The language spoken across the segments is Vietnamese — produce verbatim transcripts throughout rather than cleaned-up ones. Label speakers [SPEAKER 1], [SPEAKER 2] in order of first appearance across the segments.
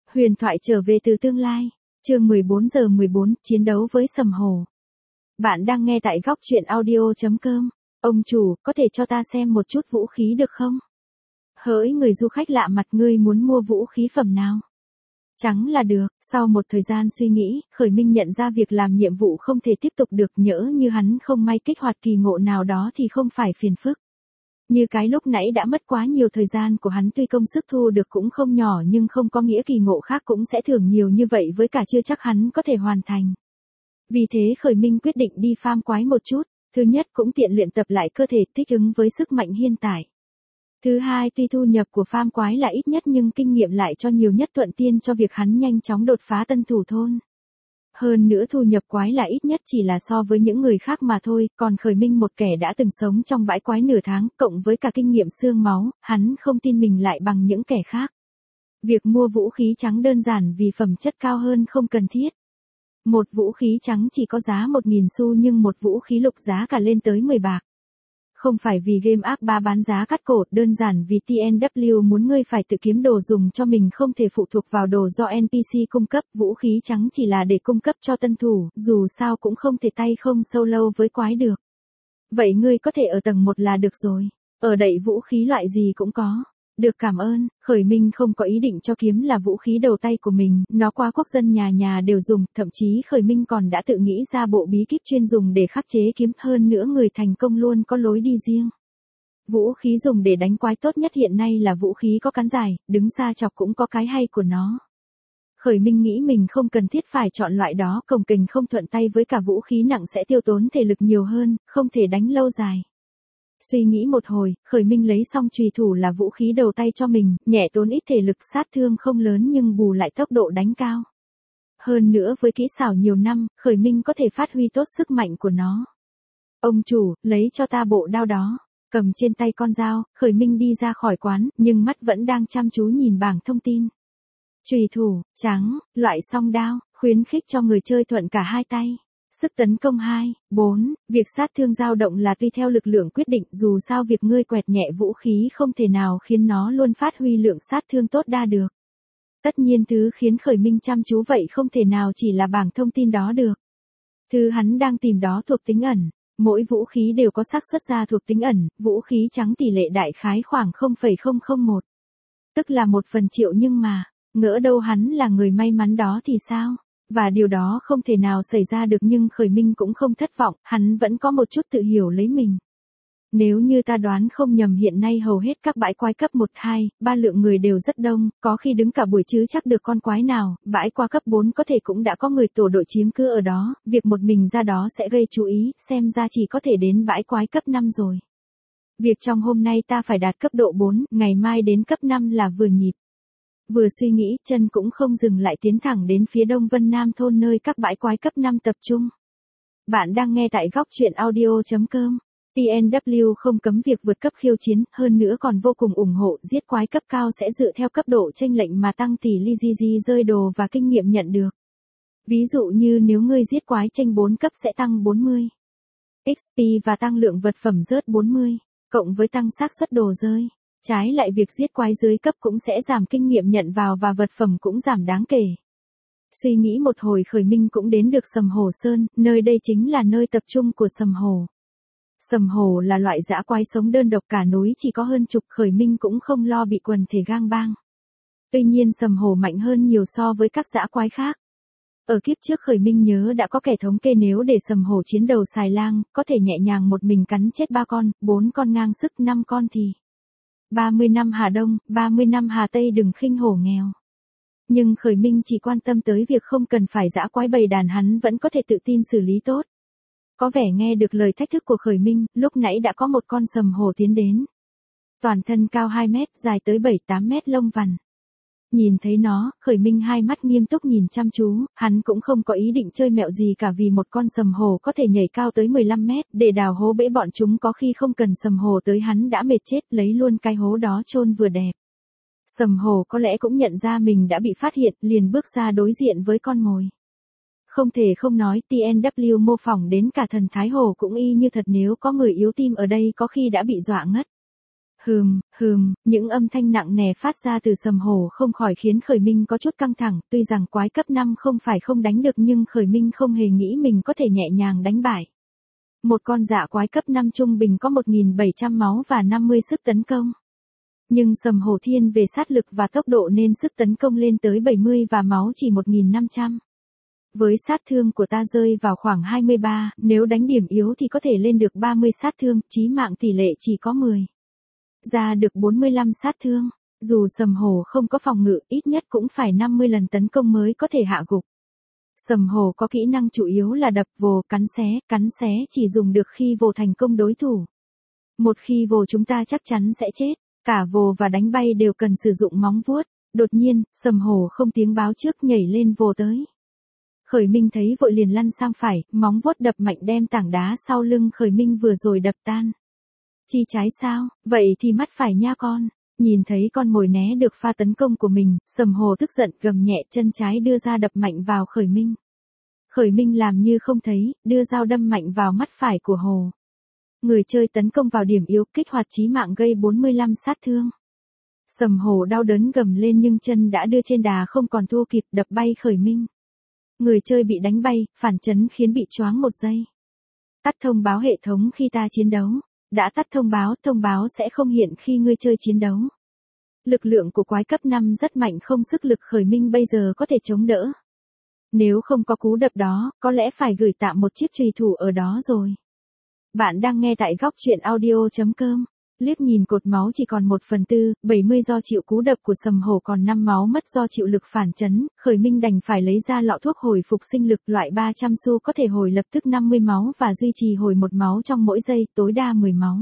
[SPEAKER 1] Huyền thoại trở về từ tương lai. Chương mười bốn giờ mười bốn, chiến đấu với sầm hồ. Bạn đang nghe tại góc truyện audio chấm com. Ông chủ, có thể cho ta xem một chút vũ khí được không? Hỡi người du khách lạ mặt, ngươi muốn mua vũ khí phẩm nào? Trắng là được. Sau một thời gian suy nghĩ, Khởi Minh nhận ra việc làm nhiệm vụ không thể tiếp tục được, nhỡ như hắn không may kích hoạt kỳ ngộ nào đó thì không phải phiền phức. Như cái lúc nãy đã mất quá nhiều thời gian của hắn, tuy công sức thu được cũng không nhỏ nhưng không có nghĩa kỳ ngộ khác cũng sẽ thưởng nhiều như vậy, với cả chưa chắc hắn có thể hoàn thành. Vì thế Khởi Minh quyết định đi farm quái một chút, thứ nhất cũng tiện luyện tập lại cơ thể thích ứng với sức mạnh hiện tại. Thứ hai, tuy thu nhập của farm quái là ít nhất nhưng kinh nghiệm lại cho nhiều nhất, thuận tiên cho việc hắn nhanh chóng đột phá tân thủ thôn. Hơn nữa thu nhập quái là ít nhất chỉ là so với những người khác mà thôi, còn Khởi Minh một kẻ đã từng sống trong bãi quái nửa tháng, cộng với cả kinh nghiệm xương máu, hắn không tin mình lại bằng những kẻ khác. Việc mua vũ khí trắng đơn giản vì phẩm chất cao hơn không cần thiết. Một vũ khí trắng chỉ có giá một nghìn xu nhưng một vũ khí lục giá cả lên tới mười bạc. Không phải vì game ác ba bán giá cắt cổ, đơn giản vì tê en vê muốn ngươi phải tự kiếm đồ dùng cho mình, không thể phụ thuộc vào đồ do en pê xê cung cấp. Vũ khí trắng chỉ là để cung cấp cho tân thủ, dù sao cũng không thể tay không solo với quái được. Vậy ngươi có thể ở tầng một là được rồi. Ở đậy vũ khí loại gì cũng có. Được, cảm ơn. Khởi Minh không có ý định cho kiếm là vũ khí đầu tay của mình, nó quá quốc dân nhà nhà đều dùng, thậm chí Khởi Minh còn đã tự nghĩ ra bộ bí kíp chuyên dùng để khắc chế kiếm, hơn nữa người thành công luôn có lối đi riêng. Vũ khí dùng để đánh quái tốt nhất hiện nay là vũ khí có cán dài, đứng xa chọc cũng có cái hay của nó. Khởi Minh nghĩ mình không cần thiết phải chọn loại đó, cồng kềnh không thuận tay, với cả vũ khí nặng sẽ tiêu tốn thể lực nhiều hơn, không thể đánh lâu dài. Suy nghĩ một hồi, Khởi Minh lấy xong chùy thủ là vũ khí đầu tay cho mình, nhẹ tốn ít thể lực, sát thương không lớn nhưng bù lại tốc độ đánh cao. Hơn nữa với kỹ xảo nhiều năm, Khởi Minh có thể phát huy tốt sức mạnh của nó. Ông chủ, lấy cho ta bộ đao đó. Cầm trên tay con dao, Khởi Minh đi ra khỏi quán, nhưng mắt vẫn đang chăm chú nhìn bảng thông tin. Chùy thủ, trắng, loại song đao, khuyến khích cho người chơi thuận cả hai tay. Sức tấn công hai, bốn, việc sát thương dao động là tùy theo lực lượng quyết định, dù sao việc ngươi quẹt nhẹ vũ khí không thể nào khiến nó luôn phát huy lượng sát thương tốt đa được. Tất nhiên thứ khiến Khởi Minh chăm chú vậy không thể nào chỉ là bảng thông tin đó được. Thứ hắn đang tìm đó thuộc tính ẩn, mỗi vũ khí đều có xác suất ra thuộc tính ẩn, vũ khí trắng tỷ lệ đại khái khoảng không phẩy không không một. Tức là một phần triệu, nhưng mà, ngỡ đâu hắn là người may mắn đó thì sao? Và điều đó không thể nào xảy ra được, nhưng Khởi Minh cũng không thất vọng, hắn vẫn có một chút tự hiểu lấy mình. Nếu như ta đoán không nhầm hiện nay hầu hết các bãi quái cấp một, hai, ba lượng người đều rất đông, có khi đứng cả buổi chứ chắc được con quái nào, bãi qua cấp bốn có thể cũng đã có người tổ đội chiếm cứ ở đó, việc một mình ra đó sẽ gây chú ý, xem ra chỉ có thể đến bãi quái cấp năm rồi. Việc trong hôm nay ta phải đạt cấp độ bốn, ngày mai đến cấp năm là vừa nhịp. Vừa suy nghĩ, chân cũng không dừng lại tiến thẳng đến phía đông Vân Nam thôn nơi các bãi quái cấp năm tập trung. Bạn đang nghe tại góc truyện audio chấm com. tê en vê không cấm việc vượt cấp khiêu chiến, hơn nữa còn vô cùng ủng hộ, giết quái cấp cao sẽ dựa theo cấp độ chênh lệnh mà tăng tỷ lệ gi gi rơi đồ và kinh nghiệm nhận được. Ví dụ như nếu ngươi giết quái chênh bốn cấp sẽ tăng bốn mươi ích pê và tăng lượng vật phẩm rớt bốn mươi, cộng với tăng xác suất đồ rơi. Trái lại việc giết quái dưới cấp cũng sẽ giảm kinh nghiệm nhận vào và vật phẩm cũng giảm đáng kể. Suy nghĩ một hồi, Khởi Minh cũng đến được Sầm Hồ Sơn, nơi đây chính là nơi tập trung của sầm hồ. Sầm hồ là loại dã quái sống đơn độc, cả núi chỉ có hơn chục, Khởi Minh cũng không lo bị quần thể gang bang. Tuy nhiên sầm hồ mạnh hơn nhiều so với các dã quái khác. Ở kiếp trước Khởi Minh nhớ đã có kẻ thống kê nếu để sầm hồ chiến đầu xài lang, có thể nhẹ nhàng một mình cắn chết ba con, bốn con ngang sức, năm con thì ba mươi năm Hà Đông, ba mươi năm Hà Tây, đừng khinh hổ nghèo. Nhưng Khởi Minh chỉ quan tâm tới việc không cần phải dã quái bầy đàn, hắn vẫn có thể tự tin xử lý tốt. Có vẻ nghe được lời thách thức của Khởi Minh, lúc nãy đã có một con sầm hồ tiến đến. Toàn thân cao hai mét, dài tới bảy tám mét, lông vằn. Nhìn thấy nó, Khởi Minh hai mắt nghiêm túc nhìn chăm chú, hắn cũng không có ý định chơi mẹo gì cả, vì một con sầm hồ có thể nhảy cao tới mười lăm mét, để đào hố bể bọn chúng có khi không cần sầm hồ tới hắn đã mệt chết, lấy luôn cái hố đó chôn vừa đẹp. Sầm hồ có lẽ cũng nhận ra mình đã bị phát hiện, liền bước ra đối diện với con mồi. Không thể không nói, tê en vê mô phỏng đến cả thần thái hồ cũng y như thật, nếu có người yếu tim ở đây có khi đã bị dọa ngất. Hừm, hừm, những âm thanh nặng nề phát ra từ Sầm Hổ không khỏi khiến Khởi Minh có chút căng thẳng, tuy rằng quái cấp năm không phải không đánh được nhưng Khởi Minh không hề nghĩ mình có thể nhẹ nhàng đánh bại. Một con dạ quái cấp năm trung bình có một nghìn bảy trăm máu và năm mươi sức tấn công. Nhưng Sầm Hổ thiên về sát lực và tốc độ nên sức tấn công lên tới bảy mươi và máu chỉ một nghìn năm trăm. Với sát thương của ta rơi vào khoảng hai mươi ba, nếu đánh điểm yếu thì có thể lên được ba mươi sát thương, chí mạng tỷ lệ chỉ có mười. Ra được bốn mươi lăm sát thương, dù Sầm Hổ không có phòng ngự, ít nhất cũng phải năm mươi lần tấn công mới có thể hạ gục. Sầm Hổ có kỹ năng chủ yếu là đập, vồ, cắn xé, cắn xé chỉ dùng được khi vồ thành công đối thủ. Một khi vồ chúng ta chắc chắn sẽ chết, cả vồ và đánh bay đều cần sử dụng móng vuốt. Đột nhiên, Sầm Hổ không tiếng báo trước nhảy lên vồ tới. Khởi Minh thấy vội liền lăn sang phải, móng vuốt đập mạnh đem tảng đá sau lưng Khởi Minh vừa rồi đập tan. Chi trái sao, vậy thì mắt phải nha con. Nhìn thấy con mồi né được pha tấn công của mình, Sầm Hổ tức giận gầm nhẹ, chân trái đưa ra đập mạnh vào Khởi Minh. Khởi Minh làm như không thấy, đưa dao đâm mạnh vào mắt phải của Hồ. Người chơi tấn công vào điểm yếu, kích hoạt chí mạng gây bốn mươi lăm sát thương. Sầm Hổ đau đớn gầm lên nhưng chân đã đưa trên đà không còn thua kịp, đập bay Khởi Minh. Người chơi bị đánh bay, phản chấn khiến bị choáng một giây. Tắt thông báo hệ thống khi ta chiến đấu. Đã tắt thông báo, thông báo sẽ không hiện khi ngươi chơi chiến đấu. Lực lượng của quái cấp năm rất mạnh, không sức lực Khởi Minh bây giờ có thể chống đỡ. Nếu không có cú đập đó, có lẽ phải gửi tạm một chiếc chùy thủ ở đó rồi. Bạn đang nghe tại góc truyện audio chấm com. Liếc nhìn cột máu chỉ còn một phần tư, bảy mươi do chịu cú đập của Sầm Hổ còn năm máu mất do chịu lực phản chấn, Khởi Minh đành phải lấy ra lọ thuốc hồi phục sinh lực loại ba trăm xu có thể hồi lập tức năm mươi máu và duy trì hồi một máu trong mỗi giây, tối đa mười máu.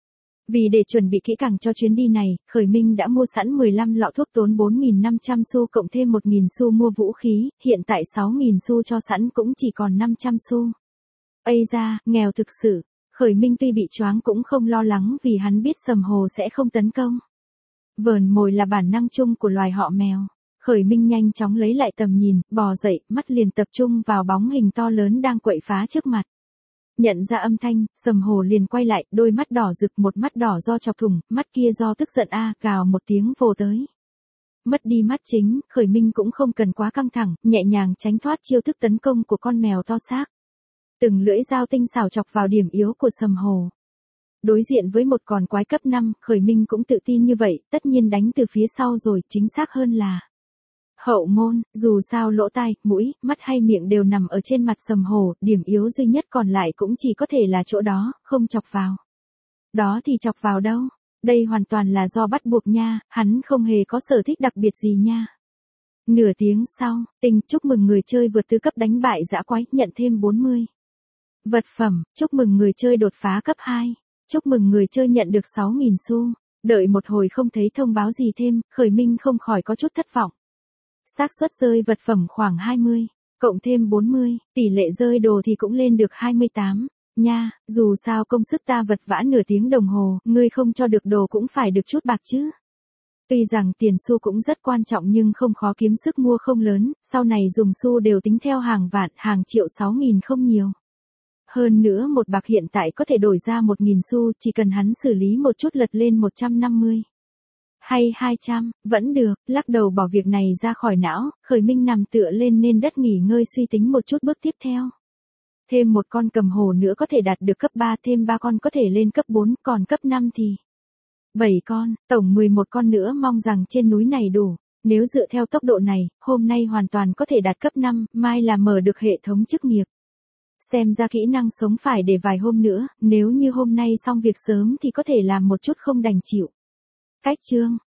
[SPEAKER 1] Vì để chuẩn bị kỹ càng cho chuyến đi này, Khởi Minh đã mua sẵn mười lăm lọ thuốc tốn bốn nghìn năm trăm xu cộng thêm một nghìn xu mua vũ khí, hiện tại sáu nghìn xu cho sẵn cũng chỉ còn năm trăm xu. Ây da, nghèo thực sự. Khởi Minh tuy bị choáng cũng không lo lắng vì hắn biết Sầm Hổ sẽ không tấn công. Vờn mồi là bản năng chung của loài họ mèo. Khởi Minh nhanh chóng lấy lại tầm nhìn, bò dậy, mắt liền tập trung vào bóng hình to lớn đang quậy phá trước mặt. Nhận ra âm thanh, Sầm Hổ liền quay lại, đôi mắt đỏ rực, một mắt đỏ do chọc thủng, mắt kia do tức giận a, gào một tiếng vồ tới. Mất đi mắt chính, Khởi Minh cũng không cần quá căng thẳng, nhẹ nhàng tránh thoát chiêu thức tấn công của con mèo to xác. Từng lưỡi dao tinh xảo chọc vào điểm yếu của Sầm Hổ. Đối diện với một con quái cấp năm, Khởi Minh cũng tự tin như vậy, tất nhiên đánh từ phía sau rồi, chính xác hơn là hậu môn, dù sao lỗ tai, mũi, mắt hay miệng đều nằm ở trên mặt Sầm Hổ, điểm yếu duy nhất còn lại cũng chỉ có thể là chỗ đó, không chọc vào. Đó thì chọc vào đâu? Đây hoàn toàn là do bắt buộc nha, hắn không hề có sở thích đặc biệt gì nha. Nửa tiếng sau, Tình chúc mừng người chơi vượt tứ cấp đánh bại dã quái, nhận thêm bốn mươi. Vật phẩm, chúc mừng người chơi đột phá cấp hai. Chúc mừng người chơi nhận được sáu nghìn xu. Đợi một hồi không thấy thông báo gì thêm, Khởi Minh không khỏi có chút thất vọng. Xác suất rơi vật phẩm khoảng hai mươi, cộng thêm bốn mươi, tỷ lệ rơi đồ thì cũng lên được hai mươi tám. Nha, dù sao công sức ta vật vã nửa tiếng đồng hồ, ngươi không cho được đồ cũng phải được chút bạc chứ. Tuy rằng tiền xu cũng rất quan trọng nhưng không khó kiếm, sức mua không lớn, sau này dùng xu đều tính theo hàng vạn, hàng triệu, sáu nghìn không nhiều. Hơn nữa một bạc hiện tại có thể đổi ra một nghìn xu, chỉ cần hắn xử lý một chút lật lên một trăm năm mươi. Hay hai trăm, vẫn được, lắc đầu bỏ việc này ra khỏi não, Khởi Minh nằm tựa lên nên đất nghỉ ngơi suy tính một chút bước tiếp theo. Thêm một con cầm hồ nữa có thể đạt được cấp ba, thêm ba con có thể lên cấp bốn, còn cấp năm thì bảy con, tổng mười một con nữa, mong rằng trên núi này đủ. Nếu dựa theo tốc độ này, hôm nay hoàn toàn có thể đạt cấp năm, mai là mở được hệ thống chức nghiệp. Xem ra kỹ năng sống phải để vài hôm nữa, nếu như hôm nay xong việc sớm thì có thể làm một chút không đành chịu. Cách chương